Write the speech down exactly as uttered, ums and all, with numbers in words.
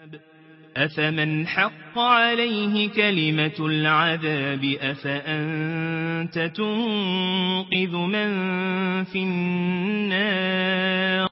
أفمن حق عليه كلمة العذاب أفأنت تنقذ من في النار